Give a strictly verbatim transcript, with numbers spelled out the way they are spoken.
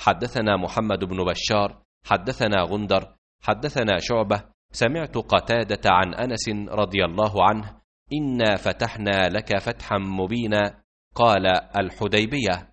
حدثنا محمد بن بشار حدثنا غندر حدثنا شعبة سمعت قتادة عن أنس رضي الله عنه: إنا فتحنا لك فتحا مبينا. قال: الحديبية.